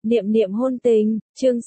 Niệm niệm hôn tình, chương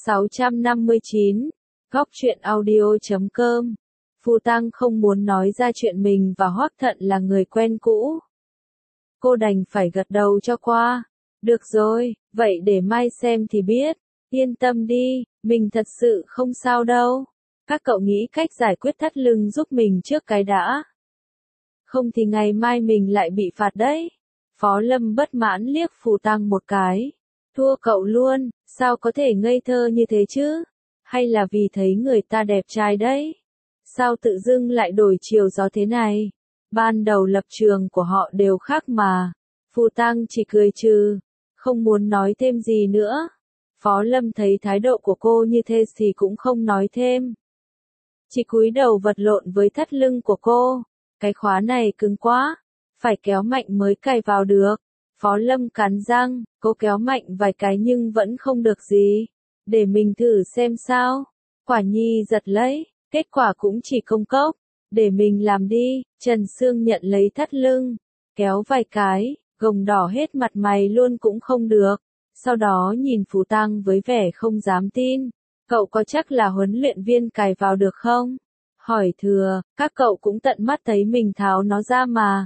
659, góc truyện audio.com. Phù Tăng không muốn nói ra chuyện mình và Hoắc Thận là người quen cũ. Cô đành phải gật đầu cho qua. Được rồi, vậy để mai xem thì biết. Yên tâm đi, mình thật sự không sao đâu. Các cậu nghĩ cách giải quyết thắt lưng giúp mình trước cái đã. Không thì ngày mai mình lại bị phạt đấy. Phó Lâm bất mãn liếc Phù Tăng một cái. Thua cậu luôn, sao có thể ngây thơ như thế chứ? Hay là vì thấy người ta đẹp trai đấy? Sao tự dưng lại đổi chiều gió thế này? Ban đầu lập trường của họ đều khác mà. Phù Tăng chỉ cười trừ, không muốn nói thêm gì nữa. Phó Lâm thấy thái độ của cô như thế thì cũng không nói thêm. Chỉ cúi đầu vật lộn với thắt lưng của cô. Cái khóa này cứng quá, phải kéo mạnh mới cài vào được. Phó Lâm cắn răng, cô kéo mạnh vài cái nhưng vẫn không được gì. Để mình thử xem sao. Quả nhi giật lấy, kết quả cũng chỉ công cốc. Để mình làm đi, Trần Sương nhận lấy thắt lưng. Kéo vài cái, gồng đỏ hết mặt mày luôn cũng không được. Sau đó nhìn Phù Tăng với vẻ không dám tin. Cậu có chắc là huấn luyện viên cài vào được không? Hỏi thừa, các cậu cũng tận mắt thấy mình tháo nó ra mà.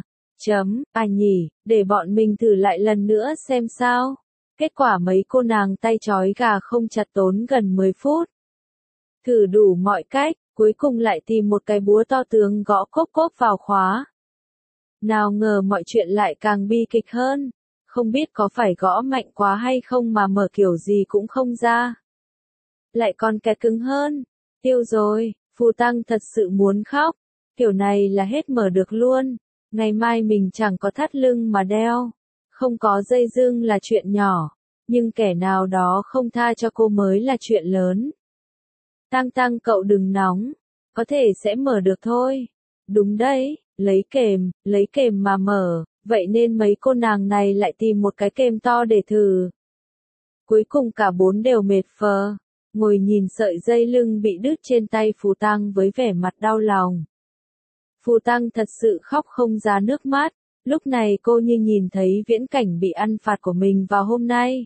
Nhỉ, để bọn mình thử lại lần nữa xem sao. Kết quả mấy cô nàng tay trói gà không chặt tốn gần 10 phút. Thử đủ mọi cách, cuối cùng lại tìm một cái búa to tướng gõ cốp cốp vào khóa. Nào ngờ mọi chuyện lại càng bi kịch hơn. Không biết có phải gõ mạnh quá hay không mà mở kiểu gì cũng không ra. Lại còn cái cứng hơn. Tiêu rồi, Phù Tăng thật sự muốn khóc. Kiểu này là hết mở được luôn. Ngày mai mình chẳng có thắt lưng mà đeo. Không có dây dưng là chuyện nhỏ. Nhưng kẻ nào đó không tha cho cô mới là chuyện lớn. Tăng cậu đừng nóng. Có thể sẽ mở được thôi. Đúng đấy, lấy kềm mà mở. Vậy nên mấy cô nàng này lại tìm một cái kềm to để thử. Cuối cùng cả bốn đều mệt phờ. Ngồi nhìn sợi dây lưng bị đứt trên tay Phù Tăng với vẻ mặt đau lòng. Phù Tăng thật sự khóc không ra nước mắt, lúc này cô như nhìn thấy viễn cảnh bị ăn phạt của mình vào hôm nay.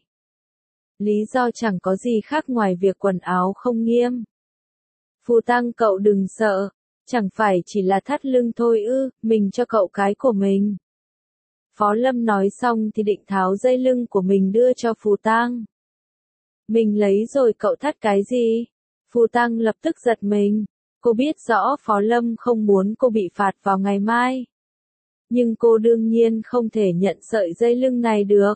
Lý do chẳng có gì khác ngoài việc quần áo không nghiêm. Phù Tăng cậu đừng sợ, chẳng phải chỉ là thắt lưng thôi ư, mình cho cậu cái của mình. Phó Lâm nói xong thì định tháo dây lưng của mình đưa cho Phù Tăng. Mình lấy rồi cậu thắt cái gì? Phù Tăng lập tức giật mình. Cô biết rõ Phó Lâm không muốn cô bị phạt vào ngày mai. Nhưng cô đương nhiên không thể nhận sợi dây lưng này được.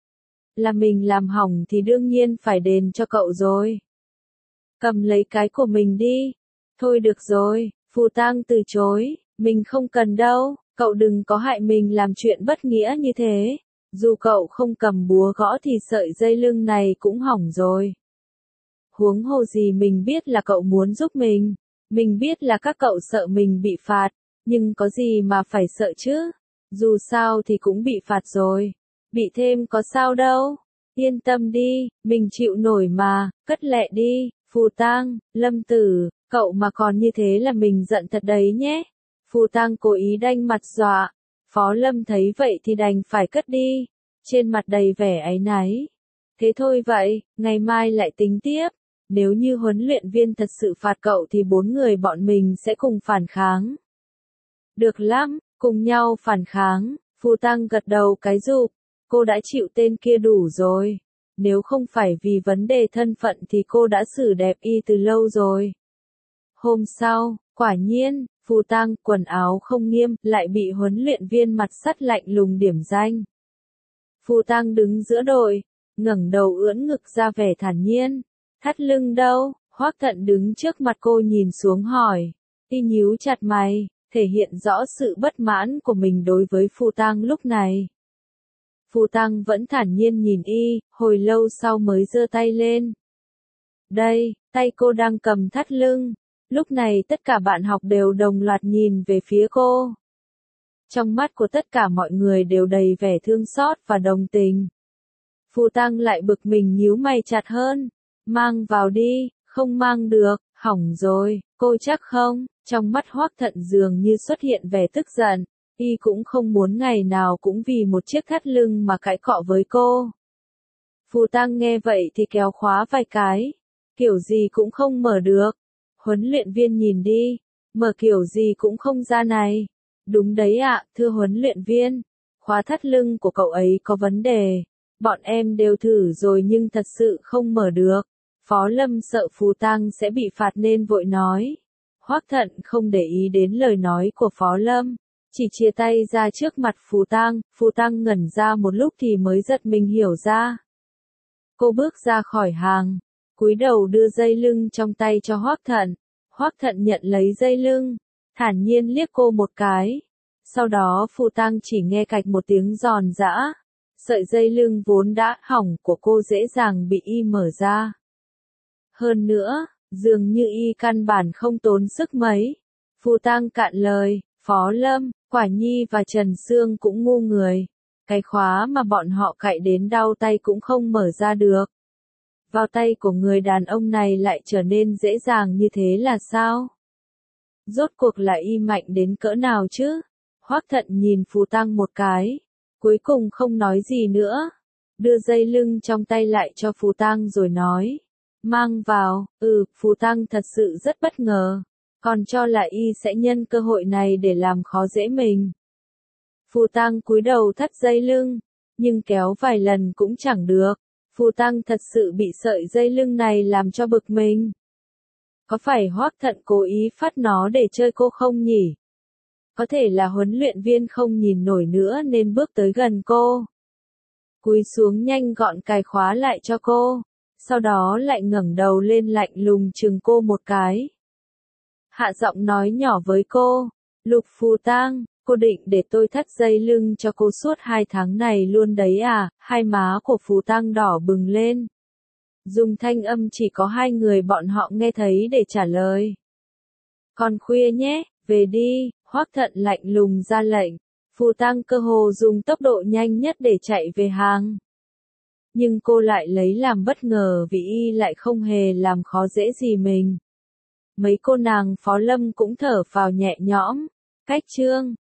Là mình làm hỏng thì đương nhiên phải đền cho cậu rồi. Cầm lấy cái của mình đi. Thôi được rồi, Phù Tăng từ chối. Mình không cần đâu, cậu đừng có hại mình làm chuyện bất nghĩa như thế. Dù cậu không cầm búa gõ thì sợi dây lưng này cũng hỏng rồi. Huống hồ gì mình biết là cậu muốn giúp mình. Mình biết là các cậu sợ mình bị phạt, nhưng có gì mà phải sợ chứ? Dù sao thì cũng bị phạt rồi. Bị thêm có sao đâu. Yên tâm đi, mình chịu nổi mà, cất lẹ đi, Phù Tăng, Lâm Tử, cậu mà còn như thế là mình giận thật đấy nhé. Phù Tăng cố ý đanh mặt dọa. Phó Lâm thấy vậy thì đành phải cất đi. Trên mặt đầy vẻ áy náy. Thế thôi vậy, ngày mai lại tính tiếp. Nếu như huấn luyện viên thật sự phạt cậu thì 4 người bọn mình sẽ cùng phản kháng. Được lắm, cùng nhau phản kháng. Phù Tăng gật đầu cái rụp. Cô đã chịu tên kia đủ rồi. Nếu không phải vì vấn đề thân phận thì cô đã xử đẹp y từ lâu rồi. Hôm sau, quả nhiên, Phù Tăng quần áo không nghiêm lại bị huấn luyện viên mặt sắt lạnh lùng điểm danh. Phù Tăng đứng giữa đội, ngẩng đầu ưỡn ngực ra vẻ thản nhiên. Thắt lưng đâu? Hoắc Thận đứng trước mặt cô nhìn xuống hỏi. Y nhíu chặt mày, thể hiện rõ sự bất mãn của mình đối với Phù Tăng lúc này. Phù Tăng vẫn thản nhiên nhìn y, hồi lâu sau mới giơ tay lên. Đây, tay cô đang cầm thắt lưng. Lúc này tất cả bạn học đều đồng loạt nhìn về phía cô. Trong mắt của tất cả mọi người đều đầy vẻ thương xót và đồng tình. Phù Tăng lại bực mình nhíu mày chặt hơn. Mang vào đi, không mang được, hỏng rồi, cô chắc không? Trong mắt Hoắc Thận dường như xuất hiện vẻ tức giận. Y cũng không muốn ngày nào cũng vì một chiếc thắt lưng mà cãi cọ với cô. Phù Tăng nghe vậy thì kéo khóa vài cái, kiểu gì cũng không mở được. Huấn luyện viên nhìn đi, mở kiểu gì cũng không ra này. Đúng đấy ạ, thưa huấn luyện viên, khóa thắt lưng của cậu ấy có vấn đề. Bọn em đều thử rồi nhưng thật sự không mở được. Phó Lâm sợ Phù Tăng sẽ bị phạt nên vội nói. Hoắc Thận không để ý đến lời nói của Phó Lâm, chỉ chia tay ra trước mặt Phù Tăng ngẩn ra một lúc thì mới giật mình hiểu ra. Cô bước ra khỏi hàng, cúi đầu đưa dây lưng trong tay cho Hoắc Thận. Hoắc Thận nhận lấy dây lưng, thản nhiên liếc cô một cái. Sau đó Phù Tăng chỉ nghe cạch một tiếng giòn giã. Sợi dây lưng vốn đã hỏng của cô dễ dàng bị y mở ra. Hơn nữa, dường như y căn bản không tốn sức mấy. Phù Tăng cạn lời, Phó Lâm, Quả Nhi và Trần Sương cũng ngu người. Cái khóa mà bọn họ cạy đến đau tay cũng không mở ra được. Vào tay của người đàn ông này lại trở nên dễ dàng như thế là sao? Rốt cuộc là y mạnh đến cỡ nào chứ? Hoắc Thận nhìn Phù Tăng một cái, cuối cùng không nói gì nữa. Đưa dây lưng trong tay lại cho Phù Tăng rồi nói. Mang vào, Phù Tăng thật sự rất bất ngờ. Còn cho là y sẽ nhân cơ hội này để làm khó dễ mình. Phù Tăng cúi đầu thắt dây lưng, nhưng kéo vài lần cũng chẳng được. Phù Tăng thật sự bị sợi dây lưng này làm cho bực mình. Có phải Hoắc Thận cố ý phát nó để chơi cô không nhỉ? Có thể là huấn luyện viên không nhìn nổi nữa nên bước tới gần cô. Cúi xuống nhanh gọn cài khóa lại cho cô, sau đó lại ngẩng đầu lên lạnh lùng chừng cô một cái. Hạ giọng nói nhỏ với cô, Lục Phù Tăng, cô định để tôi thắt dây lưng cho cô suốt 2 tháng này luôn đấy à? Hai má của Phù Tăng đỏ bừng lên. Dùng thanh âm chỉ có 2 người bọn họ nghe thấy để trả lời. Còn khuya nhé, về đi, Hoắc Thận lạnh lùng ra lệnh. Phù Tăng cơ hồ dùng tốc độ nhanh nhất để chạy về hàng. Nhưng cô lại lấy làm bất ngờ vì y lại không hề làm khó dễ gì mình. Mấy cô nàng Phó Lâm cũng thở phào nhẹ nhõm. Cách chương